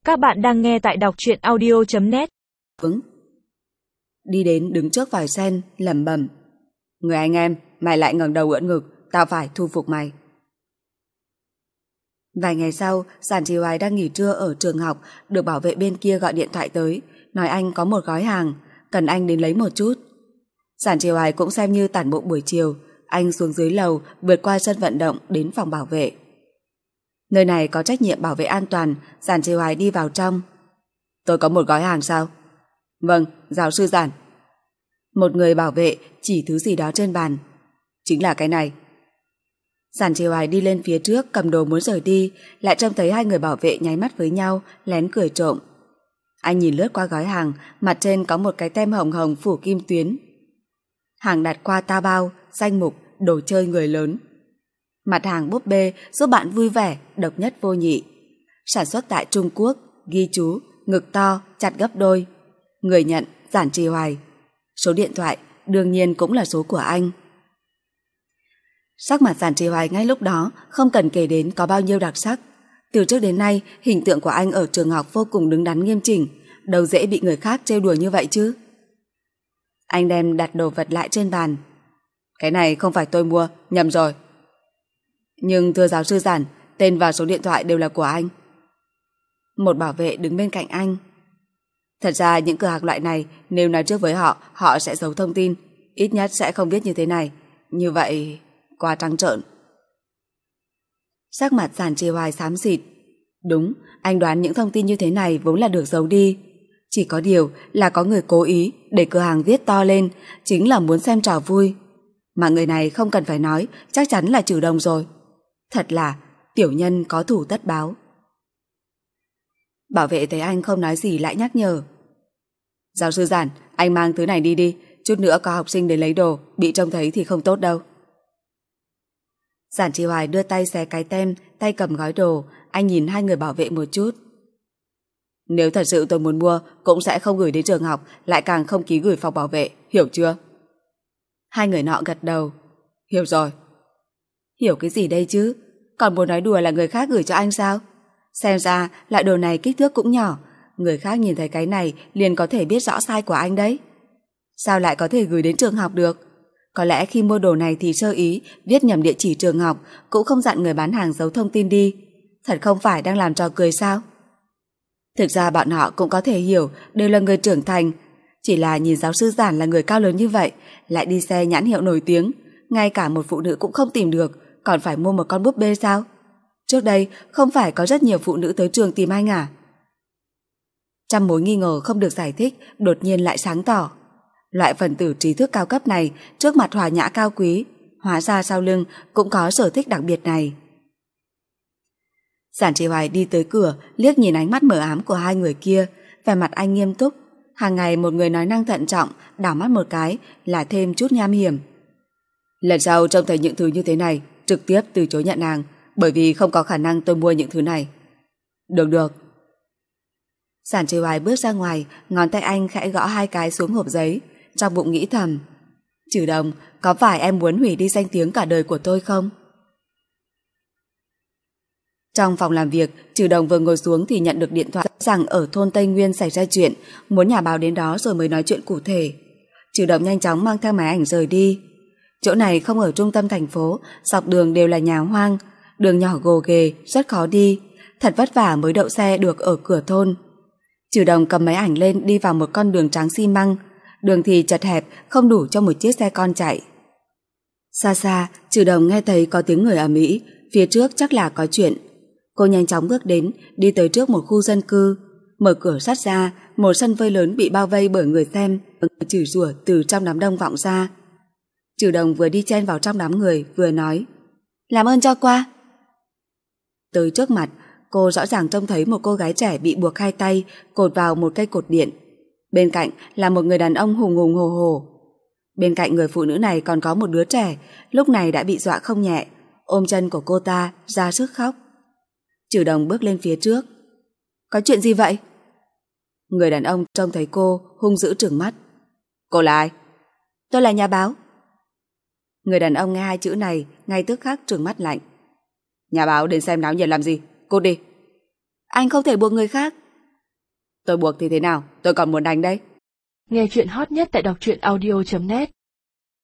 Các bạn đang nghe tại đọc truyện audio.net. Đi đến đứng trước vòi sen, lẩm bẩm: "Người anh em, mày lại ngẩng đầu ưỡn ngực, tao phải thu phục mày." Vài ngày sau, Giản Trì Hoài đang nghỉ trưa ở trường học, được bảo vệ bên kia gọi điện thoại tới, nói anh có một gói hàng, cần anh đến lấy một chút. Giản Trì Hoài cũng xem như tản bộ buổi chiều, anh xuống dưới lầu, vượt qua sân vận động đến phòng bảo vệ. Nơi này có trách nhiệm bảo vệ an toàn, Giản Trì Hoài đi vào trong. "Tôi có một gói hàng sao?" "Vâng, giáo sư Giản." Một người bảo vệ chỉ thứ gì đó trên bàn. "Chính là cái này." Giản Trì Hoài đi lên phía trước cầm đồ muốn rời đi, lại trông thấy hai người bảo vệ nháy mắt với nhau, lén cười trộm. Anh nhìn lướt qua gói hàng, mặt trên có một cái tem hồng hồng phủ kim tuyến. Hàng đặt qua ta bao, danh mục đồ chơi người lớn. Mặt hàng búp bê giúp bạn vui vẻ, độc nhất vô nhị. Sản xuất tại Trung Quốc, ghi chú ngực to, chặt gấp đôi. Người nhận Giản Trì Hoài. Số điện thoại đương nhiên cũng là số của anh. Sắc mặt Giản Trì Hoài ngay lúc đó không cần kể đến có bao nhiêu đặc sắc. Từ trước đến nay, hình tượng của anh ở trường học vô cùng đứng đắn nghiêm chỉnh, đâu dễ bị người khác trêu đùa như vậy chứ. Anh đem đặt đồ vật lại trên bàn. "Cái này không phải tôi mua, nhầm rồi." "Nhưng thưa giáo sư Giản, tên và số điện thoại đều là của anh." Một bảo vệ đứng bên cạnh anh. Thật ra những cửa hàng loại này, nếu nói trước với họ, họ sẽ giấu thông tin, ít nhất sẽ không biết như thế này. Như vậy, quá trắng trợn. Sắc mặt Giản Trì Hoài xám xịt. Đúng, anh đoán những thông tin như thế này vốn là được giấu đi. Chỉ có điều là có người cố ý để cửa hàng viết to lên, chính là muốn xem trò vui. Mà người này không cần phải nói, chắc chắn là Trừ Đồng rồi. Thật là tiểu nhân có thủ tất báo. Bảo vệ thấy anh không nói gì lại nhắc nhở. "Giáo sư Giản, anh mang thứ này đi đi, chút nữa có học sinh đến lấy đồ, bị trông thấy thì không tốt đâu." Giản Trì Hoài đưa tay xé cái tem, tay cầm gói đồ, anh nhìn hai người bảo vệ một chút. "Nếu thật sự tôi muốn mua, cũng sẽ không gửi đến trường học, lại càng không ký gửi phòng bảo vệ, hiểu chưa?" Hai người nọ gật đầu. "Hiểu rồi." Hiểu cái gì đây chứ? Còn muốn nói đùa là người khác gửi cho anh sao? Xem ra loại đồ này kích thước cũng nhỏ, người khác nhìn thấy cái này liền có thể biết rõ size của anh đấy. Sao lại có thể gửi đến trường học được? Có lẽ khi mua đồ này thì sơ ý viết nhầm địa chỉ trường học, cũng không dặn người bán hàng giấu thông tin đi. Thật không phải đang làm trò cười sao? Thực ra bọn họ cũng có thể hiểu, đều là người trưởng thành. Chỉ là nhìn giáo sư Giản là người cao lớn như vậy, lại đi xe nhãn hiệu nổi tiếng, ngay cả một phụ nữ cũng không tìm được, còn phải mua một con búp bê sao? Trước đây không phải có rất nhiều phụ nữ tới trường tìm anh à? Trăm mối nghi ngờ không được giải thích đột nhiên lại sáng tỏ. Loại phần tử trí thức cao cấp này trước mặt hòa nhã cao quý, hóa ra sau lưng cũng có sở thích đặc biệt này. Giản Trì Hoài đi tới cửa, liếc nhìn ánh mắt mờ ám của hai người kia, vẻ mặt anh nghiêm túc. Hàng ngày một người nói năng thận trọng, đảo mắt một cái là thêm chút nham hiểm. "Lần sau trông thấy những thứ như thế này, trực tiếp từ chối nhận hàng, bởi vì không có khả năng tôi mua những thứ này." Được." Giản Trì Hoài bước ra ngoài, ngón tay anh khẽ gõ hai cái xuống hộp giấy, trong bụng nghĩ thầm: "Trừ Đồng, có phải em muốn hủy đi danh tiếng cả đời của tôi không?" Trong phòng làm việc, Trừ Đồng vừa ngồi xuống thì nhận được điện thoại rằng ở thôn Tây Nguyên xảy ra chuyện, muốn nhà báo đến đó rồi mới nói chuyện cụ thể. Trừ Đồng nhanh chóng mang theo máy ảnh rời đi. Chỗ này không ở trung tâm thành phố, dọc đường đều là nhà hoang, đường nhỏ gồ ghề, rất khó đi, thật vất vả mới đậu xe được ở cửa thôn. Trừ Đồng cầm máy ảnh lên đi vào một con đường trắng xi măng, đường thì chật hẹp, không đủ cho một chiếc xe con chạy. Xa xa, Trừ Đồng nghe thấy có tiếng người ầm ĩ, phía trước chắc là có chuyện. Cô nhanh chóng bước đến, đi tới trước một khu dân cư, mở cửa sắt ra, một sân phơi lớn bị bao vây bởi người xem, chửi rủa từ trong đám đông vọng ra. Trừ Đồng vừa đi chen vào trong đám người, vừa nói: "Làm ơn cho qua." Tới trước mặt, cô rõ ràng trông thấy một cô gái trẻ bị buộc hai tay, cột vào một cây cột điện. Bên cạnh là một người đàn ông hùng hùng hổ hổ. Bên cạnh người phụ nữ này còn có một đứa trẻ, lúc này đã bị dọa không nhẹ, ôm chân của cô ta, ra sức khóc. Trừ Đồng bước lên phía trước. "Có chuyện gì vậy?" Người đàn ông trông thấy cô, hung dữ trừng mắt. "Cô là ai?" "Tôi là nhà báo." Người đàn ông nghe hai chữ này, ngay tức khắc trừng mắt lạnh. "Nhà báo đến xem náo nhiệt làm gì? Cút đi." "Anh không thể buộc người khác." Tôi buộc thì thế nào, tôi còn muốn đánh đấy. Nghe chuyện hot nhất tại đọc truyện audio.net